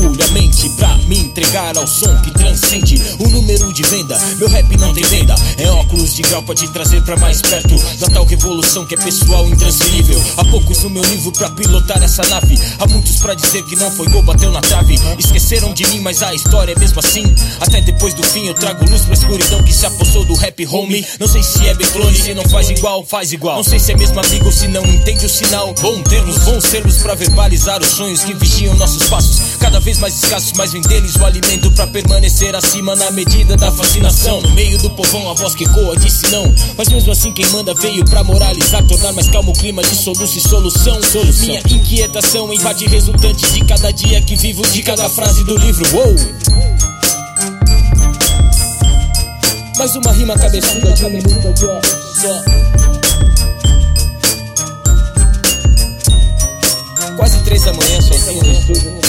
orgulho, a mente pra me entregar ao som que transcende o número de venda. Meu rap não tem venda, é óculos de grau pra te trazer pra mais perto da tal revolução que é pessoal intransferível. Há poucos no meu livro pra pilotar essa nave, há muitos pra dizer que não foi gol, bateu na trave. Esqueceram de mim, mas a história é mesmo assim. Até depois do fim eu trago luz pra escuridão que se apossou do rap, homie. Não sei se é bem clone, se não faz igual, faz igual. Não sei se é mesmo amigo ou se não entende o sinal. Bons termos pra verbalizar os sonhos que vigiam nossos passos. Cada vez mais escassos, mas vem deles o alimento pra permanecer acima na medida da fascinação. No meio do povão a voz que ecoa disse não, mas mesmo assim quem manda veio pra moralizar, tornar mais calmo o clima de soluço e solução. Minha inquietação invade resultante de cada dia que vivo, de cada frase do livro. Uou! Mais uma rima cabeçuda de um minuto só. Quase 3 da manhã sozinho no estúdio.